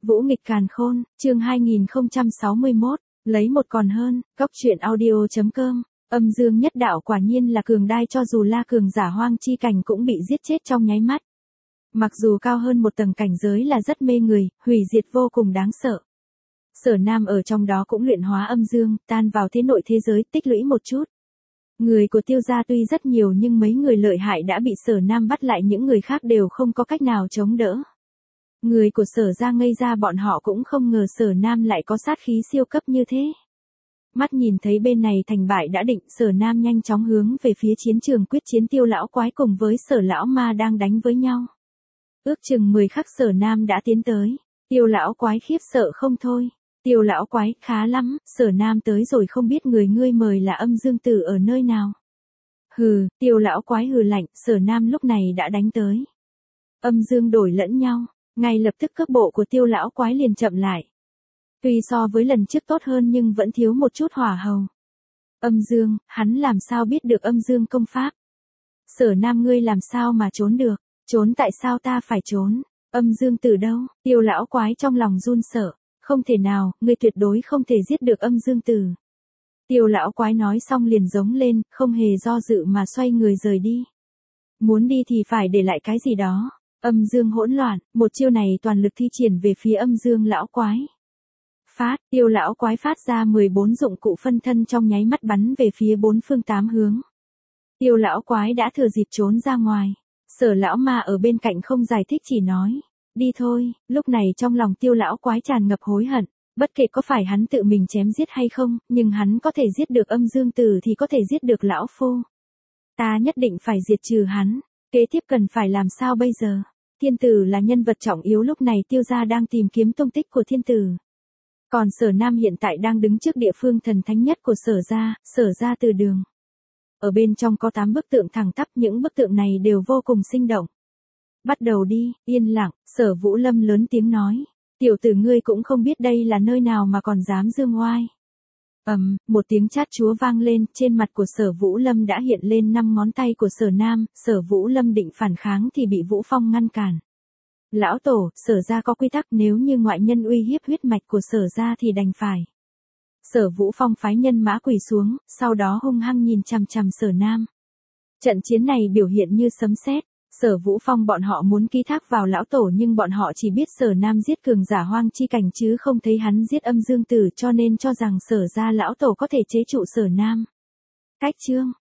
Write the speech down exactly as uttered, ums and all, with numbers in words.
Vũ nghịch càn khôn, chương hai nghìn không trăm sáu mươi mốt, lấy một còn hơn, góc truyện audio chấm com, âm dương nhất đạo quả nhiên là cường đai cho dù la cường giả hoang chi cảnh cũng bị giết chết trong nháy mắt. Mặc dù cao hơn một tầng cảnh giới là rất mê người, hủy diệt vô cùng đáng sợ. Sở Nam ở trong đó cũng luyện hóa âm dương, tan vào thế nội thế giới, tích lũy một chút. Người của Tiêu gia tuy rất nhiều nhưng mấy người lợi hại đã bị Sở Nam bắt lại, những người khác đều không có cách nào chống đỡ. Người của Sở gia ngây ra, bọn họ cũng không ngờ Sở Nam lại có sát khí siêu cấp như thế. Mắt nhìn thấy bên này thành bại đã định, Sở Nam nhanh chóng hướng về phía chiến trường quyết chiến Tiêu lão quái cùng với Sở lão ma đang đánh với nhau. Ước chừng mười khắc Sở Nam đã tiến tới. Tiêu lão quái khiếp sợ không thôi. Tiêu lão quái, khá lắm, Sở Nam tới rồi, không biết người ngươi mời là âm dương tử ở nơi nào. Hừ, Tiêu lão quái hừ lạnh, Sở Nam lúc này đã đánh tới. Âm dương đổi lẫn nhau, ngay lập tức cước bộ của Tiêu lão quái liền chậm lại. Tuy so với lần trước tốt hơn nhưng vẫn thiếu một chút hỏa hầu. Âm dương, hắn làm sao biết được âm dương công pháp? Sở Nam ngươi làm sao mà trốn được? Trốn tại sao ta phải trốn? Âm dương tử đâu? Tiêu lão quái trong lòng run sợ. Không thể nào, ngươi tuyệt đối không thể giết được âm dương tử. Tiêu lão quái nói xong liền giống lên, không hề do dự mà xoay người rời đi. Muốn đi thì phải để lại cái gì đó. Âm dương hỗn loạn, một chiêu này toàn lực thi triển về phía âm dương lão quái. Phát, Tiêu lão quái phát ra mười bốn dụng cụ phân thân trong nháy mắt bắn về phía bốn phương tám hướng. Tiêu lão quái đã thừa dịp trốn ra ngoài. Sở lão ma ở bên cạnh không giải thích, chỉ nói. Đi thôi, lúc này trong lòng Tiêu lão quái tràn ngập hối hận, bất kể có phải hắn tự mình chém giết hay không, nhưng hắn có thể giết được âm dương tử thì có thể giết được lão phu. Ta nhất định phải diệt trừ hắn, kế tiếp cần phải làm sao bây giờ? Thiên tử là nhân vật trọng yếu, lúc này Tiêu gia đang tìm kiếm tung tích của thiên tử. Còn Sở Nam hiện tại đang đứng trước địa phương thần thánh nhất của Sở gia, Sở gia từ đường. Ở bên trong có tám bức tượng thẳng tắp, những bức tượng này đều vô cùng sinh động. Bắt đầu đi, yên lặng, Sở Vũ Lâm lớn tiếng nói. Tiểu tử ngươi cũng không biết đây là nơi nào mà còn dám dương oai. Ầm, um, một tiếng chát chúa vang lên, trên mặt của Sở Vũ Lâm đã hiện lên năm ngón tay của Sở Nam, Sở Vũ Lâm định phản kháng thì bị Vũ Phong ngăn cản. Lão tổ, Sở gia có quy tắc, nếu như ngoại nhân uy hiếp huyết mạch của Sở gia thì đành phải. Sở Vũ Phong phái nhân mã quỳ xuống, sau đó hung hăng nhìn chằm chằm Sở Nam. Trận chiến này biểu hiện như sấm sét. Sở Vũ Phong bọn họ muốn ký thác vào lão tổ nhưng bọn họ chỉ biết Sở Nam giết cường giả hoang chi cảnh chứ không thấy hắn giết âm dương tử, cho nên cho rằng Sở gia lão tổ có thể chế trụ Sở Nam. Cách chương,